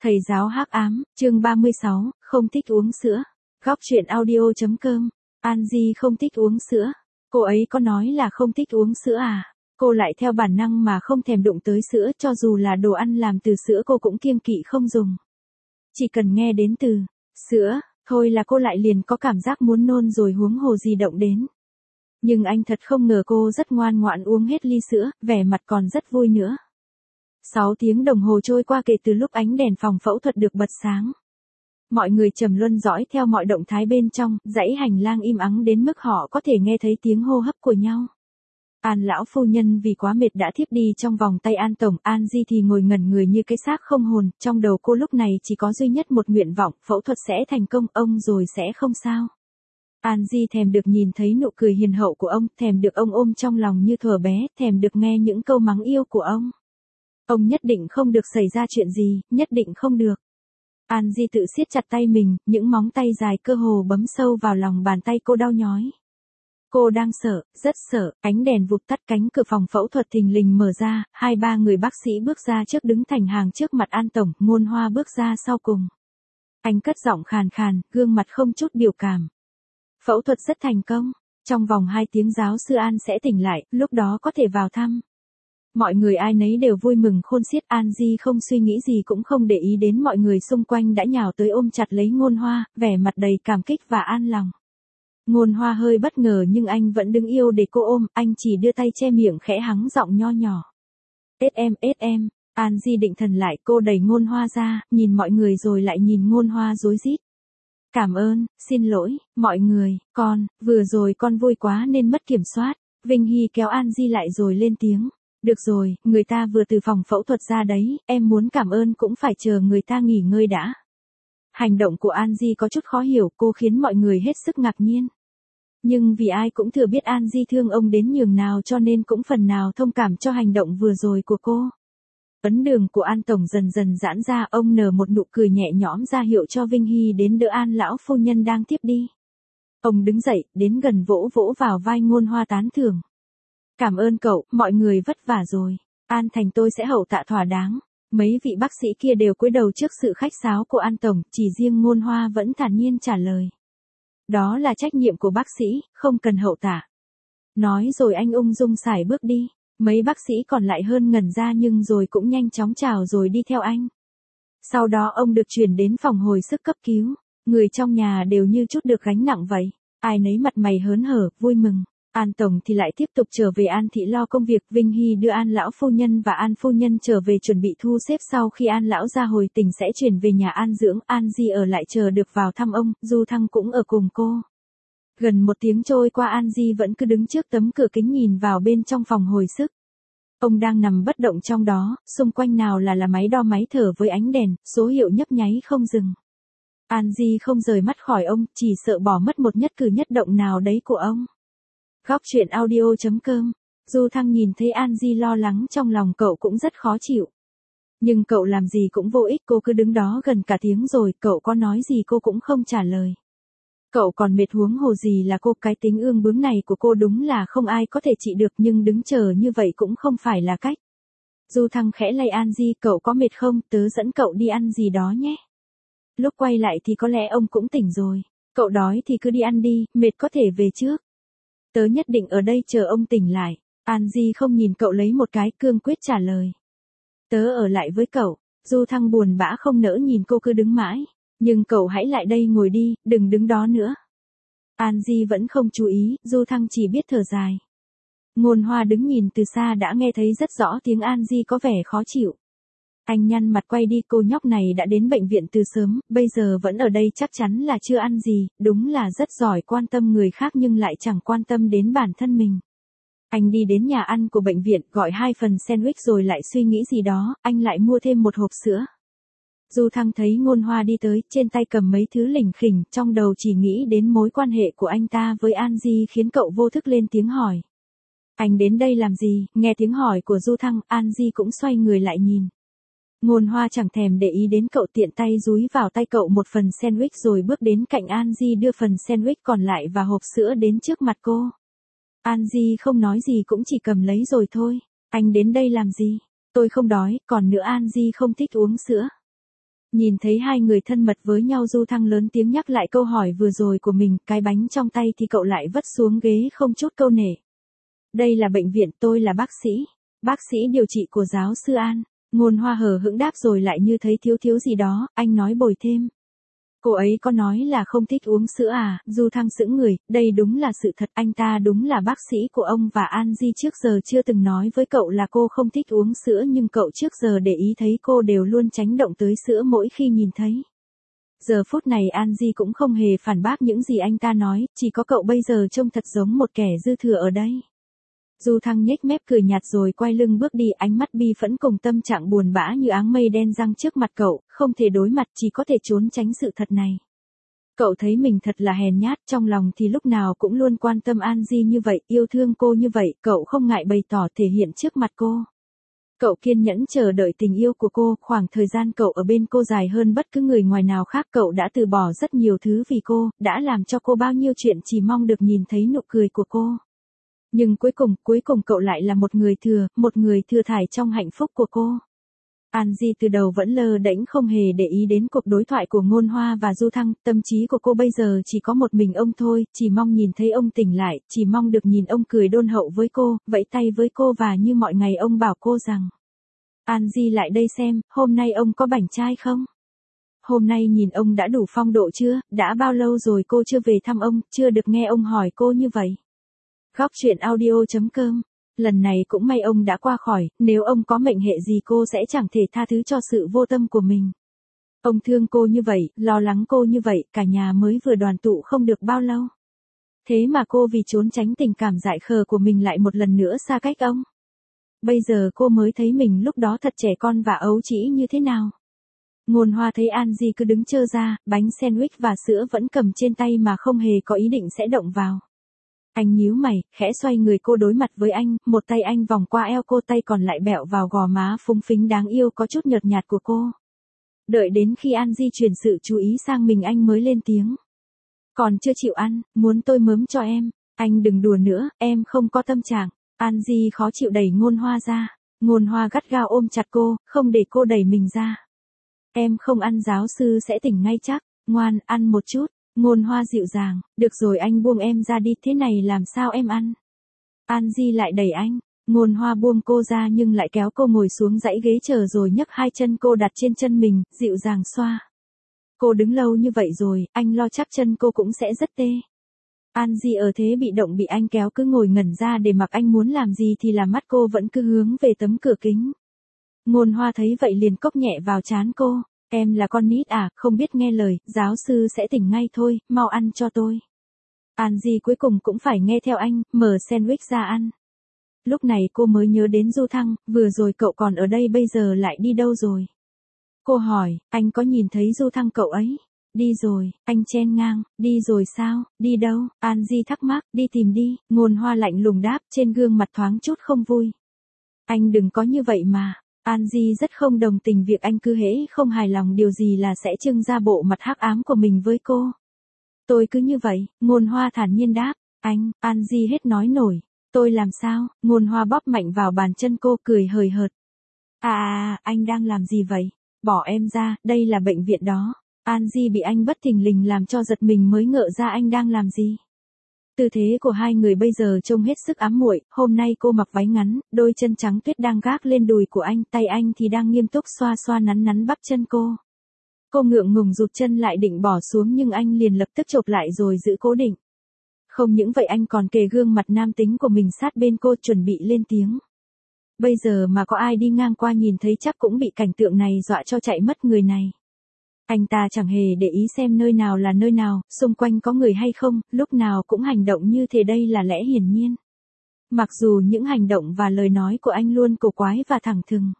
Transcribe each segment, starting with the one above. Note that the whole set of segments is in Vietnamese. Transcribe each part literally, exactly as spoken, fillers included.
Thầy giáo hắc ám, chương ba mươi sáu, không thích uống sữa. Góc truyện audio.com. An Di không thích uống sữa. Cô ấy có nói là không thích uống sữa à? Cô lại theo bản năng mà không thèm đụng tới sữa, cho dù là đồ ăn làm từ sữa cô cũng kiêng kỵ không dùng. Chỉ cần nghe đến từ sữa, thôi là cô lại liền có cảm giác muốn nôn rồi, huống hồ gì động đến. Nhưng anh thật không ngờ cô rất ngoan ngoãn uống hết ly sữa, vẻ mặt còn rất vui nữa. sáu tiếng đồng hồ trôi qua kể từ lúc ánh đèn phòng phẫu thuật được bật sáng. Mọi người trầm luân dõi theo mọi động thái bên trong, dãy hành lang im ắng đến mức họ có thể nghe thấy tiếng hô hấp của nhau. An lão phu nhân vì quá mệt đã thiếp đi trong vòng tay An tổng, An Di thì ngồi ngẩn người như cái xác không hồn, trong đầu cô lúc này chỉ có duy nhất một nguyện vọng, phẫu thuật sẽ thành công, ông rồi sẽ không sao. An Di thèm được nhìn thấy nụ cười hiền hậu của ông, thèm được ông ôm trong lòng như thuở bé, thèm được nghe những câu mắng yêu của ông. Ông nhất định không được xảy ra chuyện gì, nhất định không được. An Di tự siết chặt tay mình, những móng tay dài cơ hồ bấm sâu vào lòng bàn tay cô đau nhói. Cô đang sợ, rất sợ, ánh đèn vụt tắt, cánh cửa phòng phẫu thuật thình lình mở ra, hai ba người bác sĩ bước ra trước đứng thành hàng trước mặt An tổng, Ngôn Hoa bước ra sau cùng. Anh cất giọng khàn khàn, gương mặt không chút biểu cảm. Phẫu thuật rất thành công, trong vòng hai tiếng giáo sư An sẽ tỉnh lại, lúc đó có thể vào thăm. Mọi người ai nấy đều vui mừng khôn xiết. An Di không suy nghĩ gì cũng không để ý đến mọi người xung quanh đã nhào tới ôm chặt lấy Ngôn Hoa, vẻ mặt đầy cảm kích và an lòng. Ngôn Hoa hơi bất ngờ nhưng anh vẫn đứng yêu để cô ôm, anh chỉ đưa tay che miệng khẽ hắng giọng nho nhỏ. Ết em, ết em. An Di định thần lại, cô đẩy Ngôn Hoa ra, nhìn mọi người rồi lại nhìn Ngôn Hoa rối rít. Cảm ơn, xin lỗi, mọi người, con, vừa rồi con vui quá nên mất kiểm soát. Vinh Hy kéo An Di lại rồi lên tiếng. Được rồi, người ta vừa từ phòng phẫu thuật ra đấy, em muốn cảm ơn cũng phải chờ người ta nghỉ ngơi đã. Hành động của An Di có chút khó hiểu, cô khiến mọi người hết sức ngạc nhiên. Nhưng vì ai cũng thừa biết An Di thương ông đến nhường nào cho nên cũng phần nào thông cảm cho hành động vừa rồi của cô. Ấn đường của An tổng dần dần giãn ra, ông nở một nụ cười nhẹ nhõm ra hiệu cho Vinh Hy đến đỡ An lão phu nhân đang tiếp đi. Ông đứng dậy, đến gần vỗ vỗ vào vai Ngôn Hoa tán thưởng. Cảm ơn cậu, mọi người vất vả rồi. An thành tôi sẽ hậu tạ thỏa đáng. Mấy vị bác sĩ kia đều cúi đầu trước sự khách sáo của An tổng, chỉ riêng Ngôn Hoa vẫn thản nhiên trả lời. Đó là trách nhiệm của bác sĩ, không cần hậu tạ. Nói rồi anh ung dung sải bước đi. Mấy bác sĩ còn lại hơn ngẩn ra nhưng rồi cũng nhanh chóng chào rồi đi theo anh. Sau đó ông được chuyển đến phòng hồi sức cấp cứu. Người trong nhà đều như chút được gánh nặng vậy. Ai nấy mặt mày hớn hở, vui mừng. An tổng thì lại tiếp tục trở về An thị lo công việc. Vinh Hy đưa An lão phu nhân và An phu nhân trở về chuẩn bị thu xếp, sau khi An lão ra hồi tỉnh sẽ chuyển về nhà an dưỡng. An Di ở lại chờ được vào thăm ông, Du Thăng cũng ở cùng cô. Gần một tiếng trôi qua, An Di vẫn cứ đứng trước tấm cửa kính nhìn vào bên trong phòng hồi sức. Ông đang nằm bất động trong đó, xung quanh nào là là máy đo máy thở với ánh đèn, số hiệu nhấp nháy không dừng. An Di không rời mắt khỏi ông, chỉ sợ bỏ mất một nhất cử nhất động nào đấy của ông. Góc truyện audio.com. Du Thăng nhìn thấy An Di lo lắng trong lòng cậu cũng rất khó chịu. Nhưng cậu làm gì cũng vô ích, cô cứ đứng đó gần cả tiếng rồi, cậu có nói gì cô cũng không trả lời. Cậu còn mệt huống hồ gì là cô, cái tính ương bướng này của cô đúng là không ai có thể trị được, nhưng đứng chờ như vậy cũng không phải là cách. Du Thăng khẽ lay An Di, cậu có mệt không, tớ dẫn cậu đi ăn gì đó nhé. Lúc quay lại thì có lẽ ông cũng tỉnh rồi. Cậu đói thì cứ đi ăn đi, mệt có thể về trước. Tớ nhất định ở đây chờ ông tỉnh lại. An Di không nhìn cậu lấy một cái, cương quyết trả lời. Tớ ở lại với cậu. Du Thăng buồn bã không nỡ nhìn cô cứ đứng mãi. Nhưng cậu hãy lại đây ngồi đi, đừng đứng đó nữa. An Di vẫn không chú ý, Du Thăng chỉ biết thở dài. Ngôn Hoa đứng nhìn từ xa đã nghe thấy rất rõ tiếng An Di có vẻ khó chịu. Anh nhăn mặt quay đi, cô nhóc này đã đến bệnh viện từ sớm, bây giờ vẫn ở đây chắc chắn là chưa ăn gì, đúng là rất giỏi quan tâm người khác nhưng lại chẳng quan tâm đến bản thân mình. Anh đi đến nhà ăn của bệnh viện, gọi hai phần sandwich rồi lại suy nghĩ gì đó, anh lại mua thêm một hộp sữa. Du Thăng thấy Ngôn Hoa đi tới, trên tay cầm mấy thứ lỉnh khỉnh, trong đầu chỉ nghĩ đến mối quan hệ của anh ta với An Di khiến cậu vô thức lên tiếng hỏi. Anh đến đây làm gì? Nghe tiếng hỏi của Du Thăng, An Di cũng xoay người lại nhìn. Ngôn Hoa chẳng thèm để ý đến cậu, tiện tay dúi vào tay cậu một phần sandwich rồi bước đến cạnh An Di đưa phần sandwich còn lại và hộp sữa đến trước mặt cô. An Di không nói gì cũng chỉ cầm lấy rồi thôi. Anh đến đây làm gì? Tôi không đói, còn nữa An Di không thích uống sữa. Nhìn thấy hai người thân mật với nhau, Du Thăng lớn tiếng nhắc lại câu hỏi vừa rồi của mình, cái bánh trong tay thì cậu lại vất xuống ghế không chút câu nể. Đây là bệnh viện, tôi là bác sĩ. Bác sĩ điều trị của giáo sư An. Ngôn Hoa hờ hững đáp rồi lại như thấy thiếu thiếu gì đó, anh nói bồi thêm. Cô ấy có nói là không thích uống sữa à? Du Thăng sững người, đây đúng là sự thật, anh ta đúng là bác sĩ của ông và An Di trước giờ chưa từng nói với cậu là cô không thích uống sữa, nhưng cậu trước giờ để ý thấy cô đều luôn tránh động tới sữa mỗi khi nhìn thấy. Giờ phút này An Di cũng không hề phản bác những gì anh ta nói, chỉ có cậu bây giờ trông thật giống một kẻ dư thừa ở đây. Du Thăng nhếch mép cười nhạt rồi quay lưng bước đi, ánh mắt bi phẫn cùng tâm trạng buồn bã như áng mây đen giăng trước mặt cậu, không thể đối mặt, chỉ có thể trốn tránh sự thật này. Cậu thấy mình thật là hèn nhát, trong lòng thì lúc nào cũng luôn quan tâm An Di như vậy, yêu thương cô như vậy, cậu không ngại bày tỏ thể hiện trước mặt cô. Cậu kiên nhẫn chờ đợi tình yêu của cô, khoảng thời gian cậu ở bên cô dài hơn bất cứ người ngoài nào khác, cậu đã từ bỏ rất nhiều thứ vì cô, đã làm cho cô bao nhiêu chuyện chỉ mong được nhìn thấy nụ cười của cô. Nhưng cuối cùng, cuối cùng cậu lại là một người thừa, một người thừa thải trong hạnh phúc của cô. An Di từ đầu vẫn lơ đễnh không hề để ý đến cuộc đối thoại của Ngôn Hoa và Du Thăng, tâm trí của cô bây giờ chỉ có một mình ông thôi, chỉ mong nhìn thấy ông tỉnh lại, chỉ mong được nhìn ông cười đôn hậu với cô, vẫy tay với cô và như mọi ngày ông bảo cô rằng: An Di lại đây xem, hôm nay ông có bảnh trai không? Hôm nay nhìn ông đã đủ phong độ chưa, đã bao lâu rồi cô chưa về thăm ông, chưa được nghe ông hỏi cô như vậy. Góc truyện audio chấm com. Lần này cũng may ông đã qua khỏi, nếu ông có mệnh hệ gì cô sẽ chẳng thể tha thứ cho sự vô tâm của mình. Ông thương cô như vậy, lo lắng cô như vậy, cả nhà mới vừa đoàn tụ không được bao lâu. Thế mà cô vì trốn tránh tình cảm dại khờ của mình lại một lần nữa xa cách ông. Bây giờ cô mới thấy mình lúc đó thật trẻ con và ấu trĩ như thế nào. Ngôn Hoa thấy An Di cứ đứng trơ ra, bánh sandwich và sữa vẫn cầm trên tay mà không hề có ý định sẽ động vào. Anh nhíu mày, khẽ xoay người cô đối mặt với anh, một tay anh vòng qua eo cô, tay còn lại bẹo vào gò má phúng phính đáng yêu có chút nhợt nhạt của cô. Đợi đến khi An Di chuyển sự chú ý sang mình anh mới lên tiếng. Còn chưa chịu ăn, muốn tôi mớm cho em, anh đừng đùa nữa, em không có tâm trạng. An Di khó chịu đẩy Ngôn Hoa ra, Ngôn Hoa gắt gao ôm chặt cô, không để cô đẩy mình ra. Em không ăn giáo sư sẽ tỉnh ngay chắc, ngoan, ăn một chút. Ngôn Hoa dịu dàng, được rồi anh buông em ra đi, thế này làm sao em ăn. An Di lại đẩy anh, Ngôn Hoa buông cô ra nhưng lại kéo cô ngồi xuống dãy ghế chờ rồi nhấc hai chân cô đặt trên chân mình, dịu dàng xoa. Cô đứng lâu như vậy rồi, anh lo chắc chân cô cũng sẽ rất tê. An Di ở thế bị động bị anh kéo cứ ngồi ngẩn ra để mặc anh muốn làm gì thì làm, mắt cô vẫn cứ hướng về tấm cửa kính. Ngôn Hoa thấy vậy liền cốc nhẹ vào trán cô. Em là con nít à, không biết nghe lời, giáo sư sẽ tỉnh ngay thôi, mau ăn cho tôi. An Di cuối cùng cũng phải nghe theo anh, mở sandwich ra ăn. Lúc này cô mới nhớ đến Du Thăng, vừa rồi cậu còn ở đây bây giờ lại đi đâu rồi? Cô hỏi, anh có nhìn thấy Du Thăng cậu ấy? Đi rồi, anh chen ngang, đi rồi sao, đi đâu? An Di thắc mắc, đi tìm đi, Ngôn Hoa lạnh lùng đáp, trên gương mặt thoáng chút không vui. Anh đừng có như vậy mà. An Di rất không đồng tình việc anh cứ hễ không hài lòng điều gì là sẽ trưng ra bộ mặt hắc ám của mình với cô. Tôi cứ như vậy, Ngôn Hoa thản nhiên đáp. Anh, An Di hết nói nổi. Tôi làm sao? Ngôn Hoa bóp mạnh vào bàn chân cô, cười hời hợt. À, à, anh đang làm gì vậy? Bỏ em ra, đây là bệnh viện đó. An Di bị anh bất thình lình làm cho giật mình mới ngỡ ra anh đang làm gì. Tư thế của hai người bây giờ trông hết sức ám muội, hôm nay cô mặc váy ngắn, đôi chân trắng tuyết đang gác lên đùi của anh, tay anh thì đang nghiêm túc xoa xoa nắn nắn bắp chân cô. Cô ngượng ngùng rụt chân lại định bỏ xuống nhưng anh liền lập tức chộp lại rồi giữ cố định. Không những vậy anh còn kề gương mặt nam tính của mình sát bên cô chuẩn bị lên tiếng. Bây giờ mà có ai đi ngang qua nhìn thấy chắc cũng bị cảnh tượng này dọa cho chạy mất người này. Anh ta chẳng hề để ý xem nơi nào là nơi nào, xung quanh có người hay không, lúc nào cũng hành động như thế, đây là lẽ hiển nhiên. Mặc dù những hành động và lời nói của anh luôn cổ quái và thẳng thừng.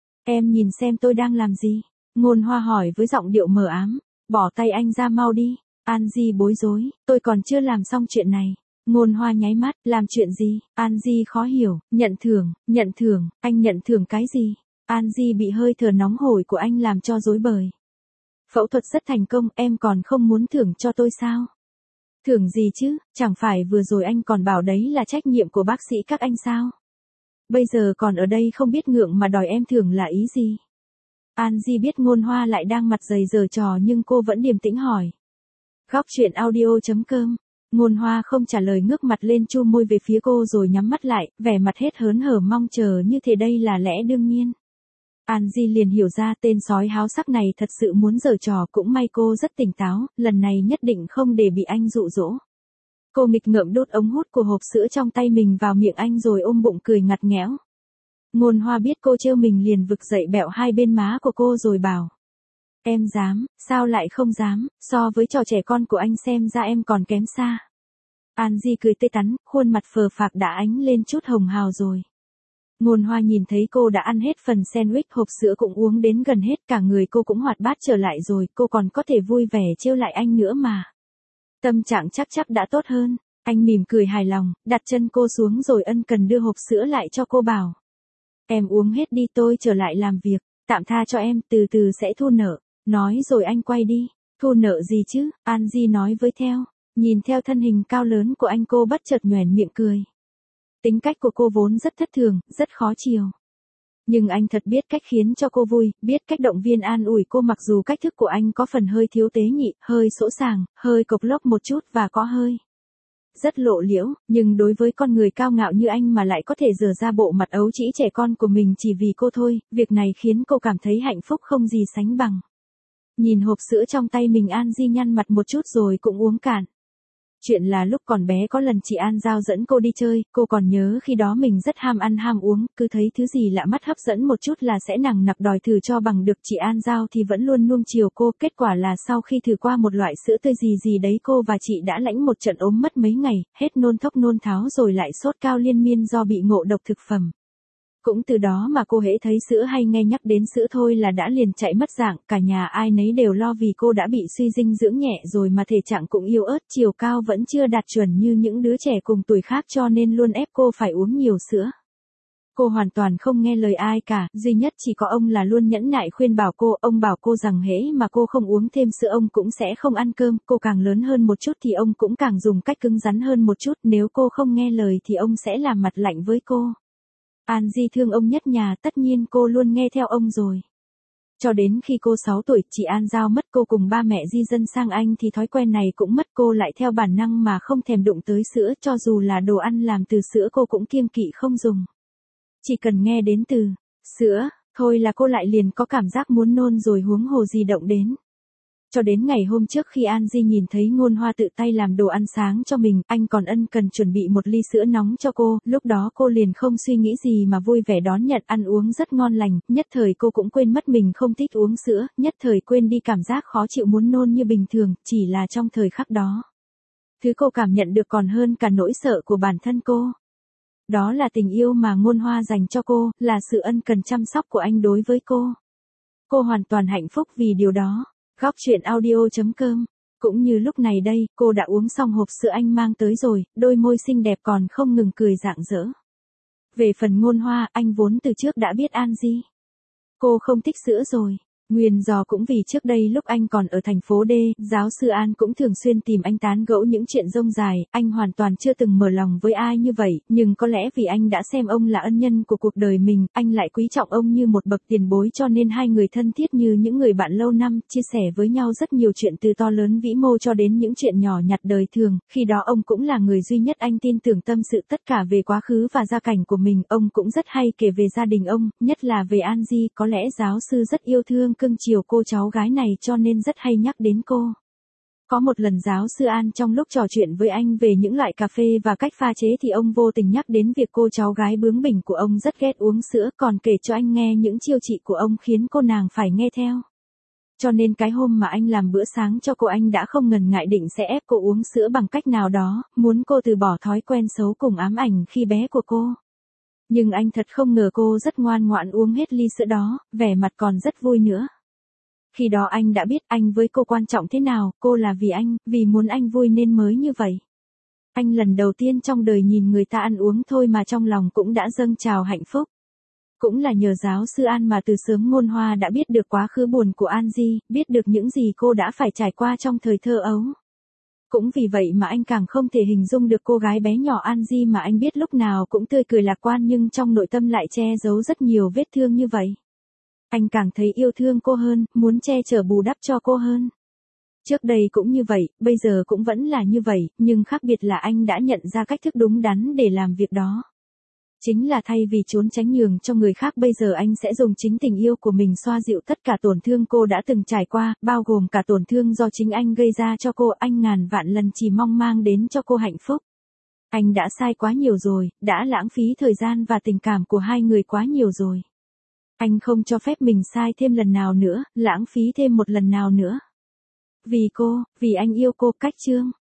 Em nhìn xem tôi đang làm gì? Ngôn Hoa hỏi với giọng điệu mờ ám. Bỏ tay anh ra mau đi. An Di bối rối, tôi còn chưa làm xong chuyện này. Ngôn Hoa nháy mắt, làm chuyện gì? An Di khó hiểu, nhận thưởng, nhận thưởng, anh nhận thưởng cái gì? An Di bị hơi thở nóng hổi của anh làm cho rối bời. Phẫu thuật rất thành công, em còn không muốn thưởng cho tôi sao? Thưởng gì chứ, chẳng phải vừa rồi anh còn bảo đấy là trách nhiệm của bác sĩ các anh sao? Bây giờ còn ở đây không biết ngượng mà đòi em thưởng là ý gì? An Di biết Ngôn Hoa lại đang mặt dày giở trò nhưng cô vẫn điềm tĩnh hỏi. Góc chuyện audio chấm com. Ngôn Hoa không trả lời, ngước mặt lên chu môi về phía cô rồi nhắm mắt lại, vẻ mặt hết hớn hở mong chờ như thế đây là lẽ đương nhiên. An Di liền hiểu ra tên sói háo sắc này thật sự muốn giở trò, cũng may cô rất tỉnh táo, lần này nhất định không để bị anh dụ dỗ. Cô nghịch ngợm đút ống hút của hộp sữa trong tay mình vào miệng anh rồi ôm bụng cười ngặt nghẽo. Ngôn Hoa biết cô trêu mình liền vực dậy bẹo hai bên má của cô rồi bảo. Em dám, sao lại không dám, so với trò trẻ con của anh xem ra em còn kém xa. An Di cười tươi tắn, khuôn mặt phờ phạc đã ánh lên chút hồng hào rồi. Ngôn Hoa nhìn thấy cô đã ăn hết phần sandwich, hộp sữa cũng uống đến gần hết, cả người cô cũng hoạt bát trở lại rồi, cô còn có thể vui vẻ trêu lại anh nữa mà. Tâm trạng chắc chắc đã tốt hơn, anh mỉm cười hài lòng, đặt chân cô xuống rồi ân cần đưa hộp sữa lại cho cô bảo. Em uống hết đi, tôi trở lại làm việc, tạm tha cho em, từ từ sẽ thu nợ. Nói rồi anh quay đi. Thu nợ gì chứ, An Di nói với theo. Nhìn theo thân hình cao lớn của anh, cô bất chợt nhoẻn miệng cười. Tính cách của cô vốn rất thất thường, rất khó chiều. Nhưng anh thật biết cách khiến cho cô vui, biết cách động viên an ủi cô, mặc dù cách thức của anh có phần hơi thiếu tế nhị, hơi sỗ sàng, hơi cộc lốc một chút và có hơi rất lộ liễu, nhưng đối với con người cao ngạo như anh mà lại có thể dở ra bộ mặt ấu trĩ trẻ con của mình chỉ vì cô thôi, việc này khiến cô cảm thấy hạnh phúc không gì sánh bằng. Nhìn hộp sữa trong tay mình, An Di nhăn mặt một chút rồi cũng uống cạn. Chuyện là lúc còn bé có lần chị An Giao dẫn cô đi chơi, cô còn nhớ khi đó mình rất ham ăn ham uống, cứ thấy thứ gì lạ mắt hấp dẫn một chút là sẽ nằng nặc đòi thử cho bằng được. Chị An Giao thì vẫn luôn nuông chiều cô, kết quả là sau khi thử qua một loại sữa tươi gì gì đấy, cô và chị đã lãnh một trận ốm mất mấy ngày, hết nôn thốc nôn tháo rồi lại sốt cao liên miên do bị ngộ độc thực phẩm. Cũng từ đó mà cô hễ thấy sữa hay nghe nhắc đến sữa thôi là đã liền chạy mất dạng, cả nhà ai nấy đều lo vì cô đã bị suy dinh dưỡng nhẹ rồi mà thể trạng cũng yếu ớt, chiều cao vẫn chưa đạt chuẩn như những đứa trẻ cùng tuổi khác cho nên luôn ép cô phải uống nhiều sữa. Cô hoàn toàn không nghe lời ai cả, duy nhất chỉ có ông là luôn nhẫn nại khuyên bảo cô, ông bảo cô rằng hễ mà cô không uống thêm sữa ông cũng sẽ không ăn cơm, cô càng lớn hơn một chút thì ông cũng càng dùng cách cứng rắn hơn một chút, nếu cô không nghe lời thì ông sẽ làm mặt lạnh với cô. An Di thương ông nhất nhà, tất nhiên cô luôn nghe theo ông rồi. Cho đến khi cô sáu tuổi, chị An Giao mất, cô cùng ba mẹ di dân sang Anh thì thói quen này cũng mất, cô lại theo bản năng mà không thèm đụng tới sữa, cho dù là đồ ăn làm từ sữa cô cũng kiêng kỵ không dùng. Chỉ cần nghe đến từ sữa, thôi là cô lại liền có cảm giác muốn nôn rồi, huống hồ gì động đến. Cho đến ngày hôm trước khi An Di nhìn thấy Ngôn Hoa tự tay làm đồ ăn sáng cho mình, anh còn ân cần chuẩn bị một ly sữa nóng cho cô, lúc đó cô liền không suy nghĩ gì mà vui vẻ đón nhận, ăn uống rất ngon lành, nhất thời cô cũng quên mất mình không thích uống sữa, nhất thời quên đi cảm giác khó chịu muốn nôn như bình thường, chỉ là trong thời khắc đó. Thứ cô cảm nhận được còn hơn cả nỗi sợ của bản thân cô. Đó là tình yêu mà Ngôn Hoa dành cho cô, là sự ân cần chăm sóc của anh đối với cô. Cô hoàn toàn hạnh phúc vì điều đó. Góc chuyện audio chấm com. Cũng như lúc này đây, cô đã uống xong hộp sữa anh mang tới rồi, đôi môi xinh đẹp còn không ngừng cười rạng rỡ. Về phần Ngôn Hoa, anh vốn từ trước đã biết An Di. Cô không thích sữa rồi. Nguyên do cũng vì trước đây lúc anh còn ở thành phố D, giáo sư An cũng thường xuyên tìm anh tán gẫu những chuyện rông dài, anh hoàn toàn chưa từng mở lòng với ai như vậy, nhưng có lẽ vì anh đã xem ông là ân nhân của cuộc đời mình, anh lại quý trọng ông như một bậc tiền bối cho nên hai người thân thiết như những người bạn lâu năm, chia sẻ với nhau rất nhiều chuyện từ to lớn vĩ mô cho đến những chuyện nhỏ nhặt đời thường, khi đó ông cũng là người duy nhất anh tin tưởng tâm sự tất cả về quá khứ và gia cảnh của mình, ông cũng rất hay kể về gia đình ông, nhất là về An Di, có lẽ giáo sư rất yêu thương cưng chiều cô cháu gái này cho nên rất hay nhắc đến cô. Có một lần giáo sư An trong lúc trò chuyện với anh về những loại cà phê và cách pha chế thì ông vô tình nhắc đến việc cô cháu gái bướng bỉnh của ông rất ghét uống sữa, còn kể cho anh nghe những chiêu trị của ông khiến cô nàng phải nghe theo. Cho nên cái hôm mà anh làm bữa sáng cho cô, anh đã không ngần ngại định sẽ ép cô uống sữa bằng cách nào đó, muốn cô từ bỏ thói quen xấu cùng ám ảnh khi bé của cô. Nhưng anh thật không ngờ cô rất ngoan ngoãn uống hết ly sữa đó, vẻ mặt còn rất vui nữa. Khi đó anh đã biết anh với cô quan trọng thế nào, cô là vì anh, vì muốn anh vui nên mới như vậy. Anh lần đầu tiên trong đời nhìn người ta ăn uống thôi mà trong lòng cũng đã dâng trào hạnh phúc. Cũng là nhờ giáo sư An mà từ sớm Ngôn Hoa đã biết được quá khứ buồn của An Di, biết được những gì cô đã phải trải qua trong thời thơ ấu. Cũng vì vậy mà anh càng không thể hình dung được cô gái bé nhỏ An Di mà anh biết lúc nào cũng tươi cười lạc quan nhưng trong nội tâm lại che giấu rất nhiều vết thương như vậy. Anh càng thấy yêu thương cô hơn, muốn che chở bù đắp cho cô hơn. Trước đây cũng như vậy, bây giờ cũng vẫn là như vậy, nhưng khác biệt là anh đã nhận ra cách thức đúng đắn để làm việc đó. Chính là thay vì trốn tránh nhường cho người khác, bây giờ anh sẽ dùng chính tình yêu của mình xoa dịu tất cả tổn thương cô đã từng trải qua, bao gồm cả tổn thương do chính anh gây ra cho cô. Anh ngàn vạn lần chỉ mong mang đến cho cô hạnh phúc. Anh đã sai quá nhiều rồi, đã lãng phí thời gian và tình cảm của hai người quá nhiều rồi. Anh không cho phép mình sai thêm lần nào nữa, lãng phí thêm một lần nào nữa. Vì cô, vì anh yêu cô. Cách chương